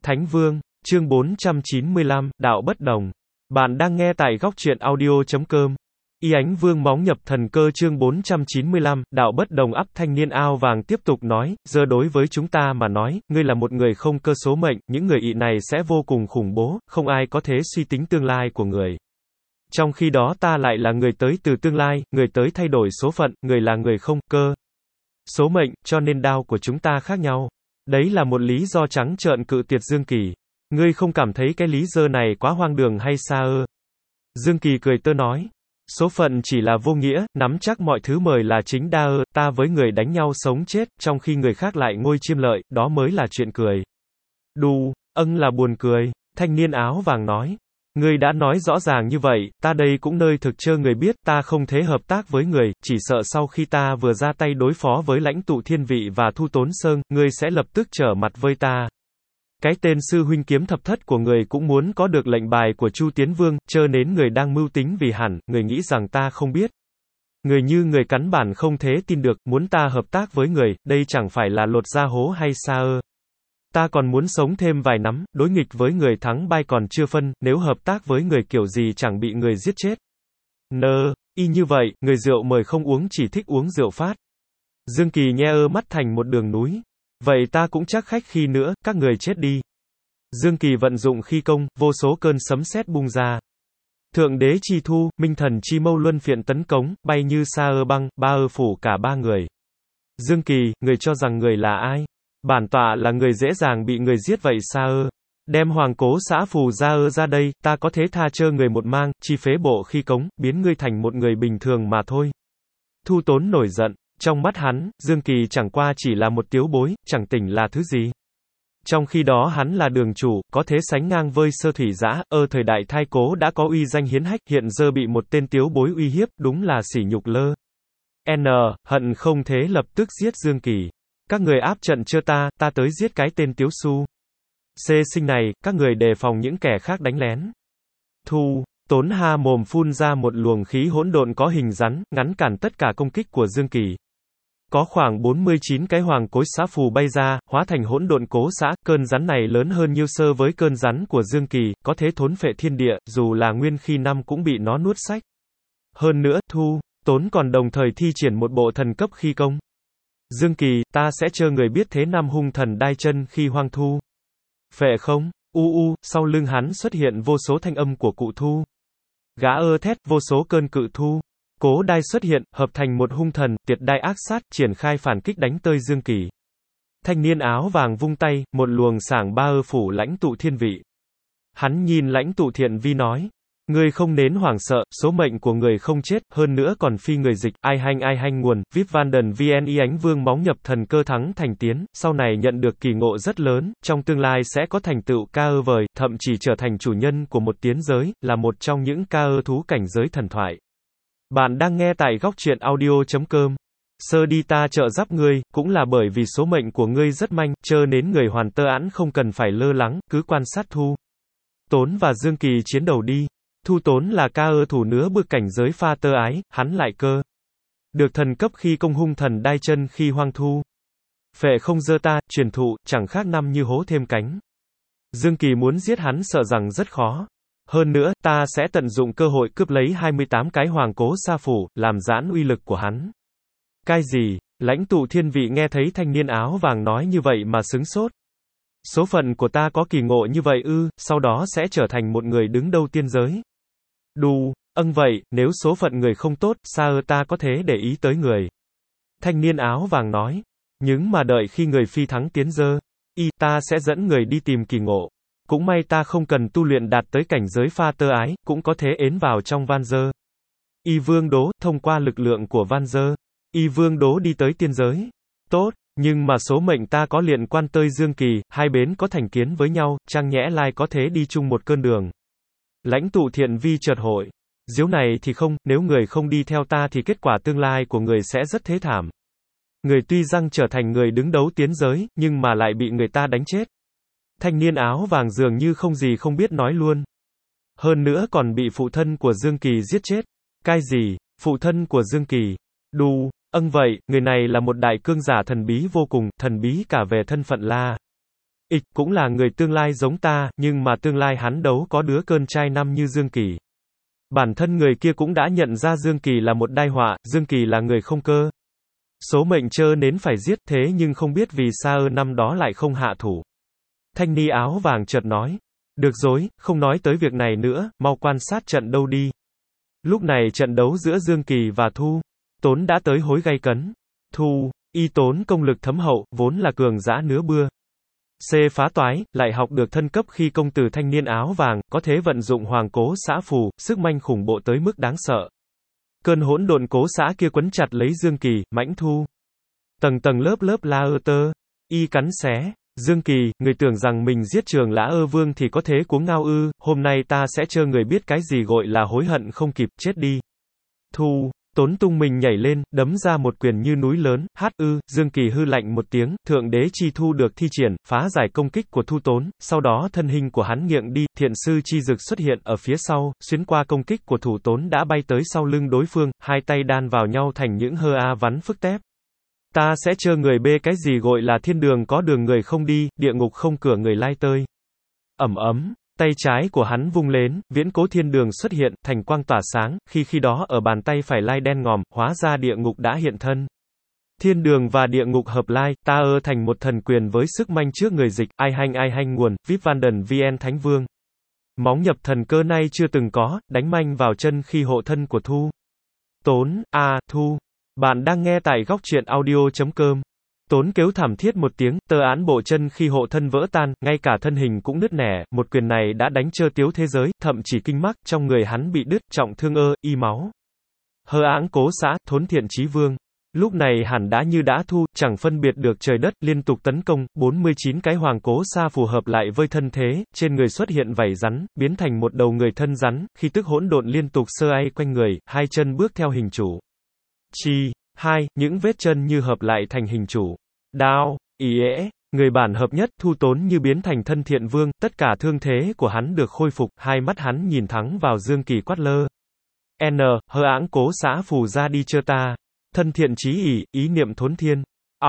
Thánh Vương, chương 495, Đạo Bất Đồng. Bạn đang nghe tại góc truyện audio.com. Y Ánh Vương móng nhập thần cơ chương 495, Đạo Bất Đồng ắp thanh niên ao vàng tiếp tục nói, giờ đối với chúng ta mà nói, ngươi là một người không cơ số mệnh, những người ị này sẽ vô cùng khủng bố, không ai có thể suy tính tương lai của người. Trong khi đó ta lại là người tới từ tương lai, người tới thay đổi số phận, người là người không cơ số mệnh, cho nên đao của chúng ta khác nhau. Đấy là một lý do trắng trợn cự tuyệt Dương Kỳ. Ngươi không cảm thấy cái lý do này quá hoang đường hay sao ư? Dương Kỳ cười tơ nói. Số phận chỉ là vô nghĩa, nắm chắc mọi thứ mời là chính đa ư, ta với người đánh nhau sống chết, trong khi người khác lại ngôi chiêm lợi, đó mới là chuyện cười. Đù, là buồn cười, thanh niên áo vàng nói. Ngươi đã nói rõ ràng như vậy, ta đây cũng nơi thực chơ người biết, ta không thể hợp tác với người, chỉ sợ sau khi ta vừa ra tay đối phó với lãnh tụ thiên vị và Thu Tốn Sơn, ngươi sẽ lập tức trở mặt với ta. Cái tên sư huynh kiếm thập thất của người cũng muốn có được lệnh bài của Chu Tiến Vương, chớ nến người đang mưu tính vì hẳn, người nghĩ rằng ta không biết. Người như người cắn bản không thể tin được, muốn ta hợp tác với người, đây chẳng phải là lột da hố hay sao ư? Ta còn muốn sống thêm vài năm, đối nghịch với người thắng bay còn chưa phân, nếu hợp tác với người kiểu gì chẳng bị người giết chết. Y như vậy, người rượu mời không uống chỉ thích uống rượu phát. Dương Kỳ nhe mắt thành một đường núi. Vậy ta cũng chắc khách khi nữa, các người chết đi. Dương Kỳ vận dụng khí công, vô số cơn sấm sét bung ra. Thượng đế chi thu, minh thần chi mâu luân phiện tấn cống, bay như sa băng, phủ cả ba người. Dương Kỳ, người cho rằng người là ai? Bản tọa là người dễ dàng bị người giết vậy sao ư? Đem hoàng cố xã phù ra đây, ta có thể tha chơ người một mang, chi phế bộ khi cống, biến ngươi thành một người bình thường mà thôi. Thu Tốn nổi giận, trong mắt hắn, Dương Kỳ chẳng qua chỉ là một tiếu bối, chẳng tỉnh là thứ gì. Trong khi đó hắn là đường chủ, có thể sánh ngang với Sơ Thủy Dã, thời đại Thai Cố đã có uy danh hiến hách, hiện giờ bị một tên tiếu bối uy hiếp, đúng là sỉ nhục lơ. Hận không thế lập tức giết Dương Kỳ. Các người áp trận chưa ta tới giết cái tên tiếu su. Sinh này, các người đề phòng những kẻ khác đánh lén. Thu Tốn ha mồm phun ra một luồng khí hỗn độn có hình rắn, ngắn cản tất cả công kích của Dương Kỳ. Có khoảng 49 cái hoàng cối xã phù bay ra, hóa thành hỗn độn cố xã, cơn rắn này lớn hơn nhiêu sơ với cơn rắn của Dương Kỳ, có thể thốn phệ thiên địa, dù là nguyên khi năm cũng bị nó nuốt sách. Hơn nữa, Thu Tốn còn đồng thời thi triển một bộ thần cấp khí công. Dương Kỳ, ta sẽ cho người biết thế năm hung thần đai chân khi hoang thu. Phệ không? Sau lưng hắn xuất hiện vô số thanh âm của cụ Thu. Gã thét, vô số cơn cự thu. Cố đai xuất hiện, hợp thành một hung thần, tiệt đai ác sát, triển khai phản kích đánh tơi Dương Kỳ. Thanh niên áo vàng vung tay, một luồng sảng phủ lãnh tụ thiên vị. Hắn nhìn lãnh tụ thiện vi nói. Người không nến hoảng sợ, số mệnh của người không chết, hơn nữa còn phi người dịch, ai hanh nguồn, VIP Vanden VN Y Ánh Vương móng nhập thần cơ thắng thành tiến, sau này nhận được kỳ ngộ rất lớn, trong tương lai sẽ có thành tựu ca vời, thậm chí trở thành chủ nhân của một tiến giới, là một trong những ca thú cảnh giới thần thoại. Bạn đang nghe tại góc truyện audio.com. Sơ đi ta trợ giúp ngươi, cũng là bởi vì số mệnh của ngươi rất manh, chớ nến người hoàn tơ ẵn không cần phải lơ lắng, cứ quan sát Thu Tốn và Dương Kỳ chiến đầu đi. Thu Tốn là ca thủ nứa bước cảnh giới pha tơ ái, hắn lại cơ được thần cấp khi công hung thần đai chân khi hoang thu. Phệ không dơ ta, truyền thụ, chẳng khác năm như hố thêm cánh. Dương Kỳ muốn giết hắn sợ rằng rất khó. Hơn nữa, ta sẽ tận dụng cơ hội cướp lấy 28 cái hoàng cố sa phủ, làm giãn uy lực của hắn. Cái gì? Lãnh tụ thiên vị nghe thấy thanh niên áo vàng nói như vậy mà sững sốt. Số phận của ta có kỳ ngộ như vậy ư, sau đó sẽ trở thành một người đứng đầu tiên giới. Vậy, nếu số phận người không tốt, sao ta có thể để ý tới người? Thanh niên áo vàng nói. Nhưng mà đợi khi người phi thắng tiến dơ, ta sẽ dẫn người đi tìm kỳ ngộ. Cũng may ta không cần tu luyện đạt tới cảnh giới pha tơ ái, cũng có thể ến vào trong van dơ. Y Vương Đố, thông qua lực lượng của van dơ. Y Vương Đố đi tới tiên giới. Tốt, nhưng mà số mệnh ta có liên quan tới Dương Kỳ, hai bên có thành kiến với nhau, chăng nhẽ lai có thể đi chung một cơn đường. Lãnh tụ thiện vi chợt hội. Diếu này thì không, nếu người không đi theo ta thì kết quả tương lai của người sẽ rất thế thảm. Người tuy rằng trở thành người đứng đấu tiến giới, nhưng mà lại bị người ta đánh chết. Thanh niên áo vàng dường như không gì không biết nói luôn. Hơn nữa còn bị phụ thân của Dương Kỳ giết chết. Cái gì? Phụ thân của Dương Kỳ? Vậy, người này là một đại cương giả thần bí vô cùng, thần bí cả về thân phận la. Cũng là người tương lai giống ta, nhưng mà tương lai hắn đấu có đứa con trai năm như Dương Kỳ. Bản thân người kia cũng đã nhận ra Dương Kỳ là một tai họa, Dương Kỳ là người không cơ. Số mệnh trơ nến phải giết, thế nhưng không biết vì sao năm đó lại không hạ thủ. Thanh ni áo vàng chợt nói. Được rồi, không nói tới việc này nữa, mau quan sát trận đấu đi. Lúc này trận đấu giữa Dương Kỳ và Thu Tốn đã tới hối gay cấn. Y Tốn công lực thấm hậu, vốn là cường dã nứa bưa. C phá toái, lại học được thân cấp khi công từ thanh niên áo vàng, có thể vận dụng hoàng cố xã phù, sức manh khủng bộ tới mức đáng sợ. Cơn hỗn độn cố xã kia quấn chặt lấy Dương Kỳ, mãnh thu. Tầng tầng lớp lớp la ơ tơ, y cắn xé. Dương Kỳ, người tưởng rằng mình giết Trường Lã Ơ Vương thì có thế cuống ngao ư, hôm nay ta sẽ cho người biết cái gì gọi là hối hận không kịp, chết đi. Tốn tung mình nhảy lên, đấm ra một quyền như núi lớn, Dương Kỳ hư lạnh một tiếng, thượng đế chi thu được thi triển, phá giải công kích của Thu Tốn, sau đó thân hình của hắn nghiệng đi, thiện sư chi dực xuất hiện ở phía sau, xuyên qua công kích của Thủ Tốn đã bay tới sau lưng đối phương, hai tay đan vào nhau thành những hơ a vắn phức tép. Ta sẽ chờ người bê cái gì gọi là thiên đường có đường người không đi, địa ngục không cửa người lai tơi. Tay trái của hắn vung lên, viễn cố thiên đường xuất hiện, thành quang tỏa sáng, khi đó ở bàn tay phải lai đen ngòm, hóa ra địa ngục đã hiện thân. Thiên đường và địa ngục hợp lai, ta thành một thần quyền với sức manh trước người dịch, ai hanh nguồn, VIP Vanden VN Thánh Vương. Móng nhập thần cơ nay chưa từng có, đánh manh vào chân khi hộ thân của Thu. Bạn đang nghe tại góc truyện audio.com. Tốn kêu thảm thiết một tiếng, tơ án bộ chân khi hộ thân vỡ tan, ngay cả thân hình cũng nứt nẻ, một quyền này đã đánh trơ tiếu thế giới, thậm chỉ kinh mắc, trong người hắn bị đứt, trọng thương y máu. Hơ áng cố xã, Thốn Thiện Chí Vương. Lúc này hẳn đã như đã thu, chẳng phân biệt được trời đất, liên tục tấn công, 49 cái hoàng cố xa phù hợp lại với thân thế, trên người xuất hiện vảy rắn, biến thành một đầu người thân rắn, khi tức hỗn độn liên tục sơ ai quanh người, hai chân bước theo hình chủ. Những vết chân như hợp lại thành hình chủ. Đao, người bản hợp nhất, Thu Tốn như biến thành thân thiện vương, tất cả thương thế của hắn được khôi phục, hai mắt hắn nhìn thẳng vào Dương Kỳ quát lơ. Hơ áng cố xã phù ra đi chơ ta. Thân thiện chí ý niệm thốn thiên.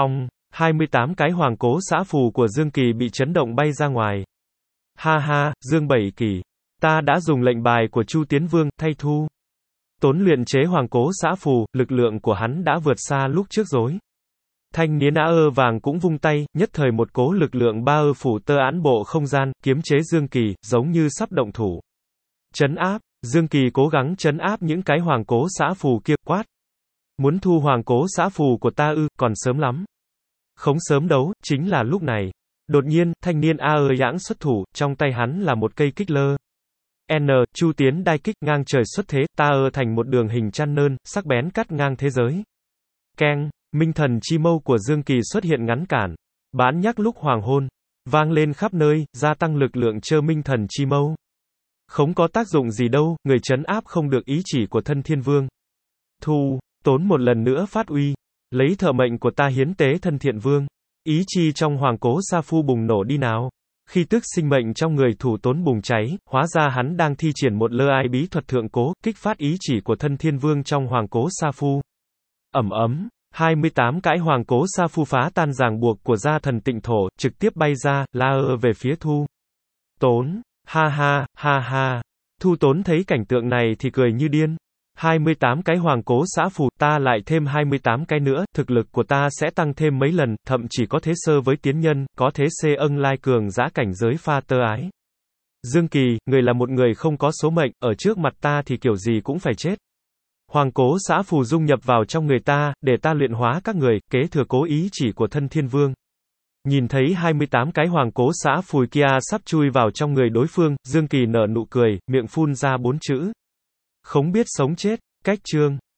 28 cái hoàng cố xã phù của Dương Kỳ bị chấn động bay ra ngoài. Dương Bảy Kỳ. Ta đã dùng lệnh bài của Chu Tiến Vương, thay Thu Tốn luyện chế hoàng cố xã phù, lực lượng của hắn đã vượt xa lúc trước rồi. Thanh niên ơ vàng cũng vung tay, nhất thời một cố lực lượng ba phủ tơ án bộ không gian, kiếm chế Dương Kỳ, giống như sắp động thủ. Trấn áp, Dương Kỳ cố gắng trấn áp những cái hoàng cố xã phù kia, quát. Muốn thu hoàng cố xã phù của ta còn sớm lắm. Không sớm đấu, chính là lúc này. Đột nhiên, thanh niên yãng xuất thủ, trong tay hắn là một cây kích lơ. Chu Tiến đai kích ngang trời xuất thế, ta thành một đường hình chăn nơn, sắc bén cắt ngang thế giới. Keng, minh thần chi mâu của Dương Kỳ xuất hiện ngắn cản. Bán nhắc lúc hoàng hôn, vang lên khắp nơi, gia tăng lực lượng chơ minh thần chi mâu. Không có tác dụng gì đâu, người trấn áp không được ý chỉ của thân thiên vương. Thu Tốn một lần nữa phát uy, lấy thợ mệnh của ta hiến tế thân thiện vương. Ý chi trong hoàng cố sa phu bùng nổ đi nào. Khi tức sinh mệnh trong người Thủ Tốn bùng cháy, hóa ra hắn đang thi triển một lơ ai bí thuật thượng cố, kích phát ý chỉ của thân thiên vương trong hoàng cố sa phu. 28 cái hoàng cố sa phu phá tan ràng buộc của gia thần tịnh thổ, trực tiếp bay ra, về phía Thu Tốn. Thu Tốn thấy cảnh tượng này thì cười như điên. 28 cái hoàng cố xã phù, ta lại thêm 28 cái nữa, thực lực của ta sẽ tăng thêm mấy lần, thậm chỉ có thế sơ với tiến nhân, có thế lai cường giã cảnh giới pha tơ ái. Dương Kỳ, người là một người không có số mệnh, ở trước mặt ta thì kiểu gì cũng phải chết. Hoàng cố xã phù dung nhập vào trong người ta, để ta luyện hóa các người, kế thừa cố ý chỉ của thân thiên vương. Nhìn thấy 28 cái hoàng cố xã phùi kia sắp chui vào trong người đối phương, Dương Kỳ nở nụ cười, miệng phun ra 4 chữ. Không biết sống chết, cách chương.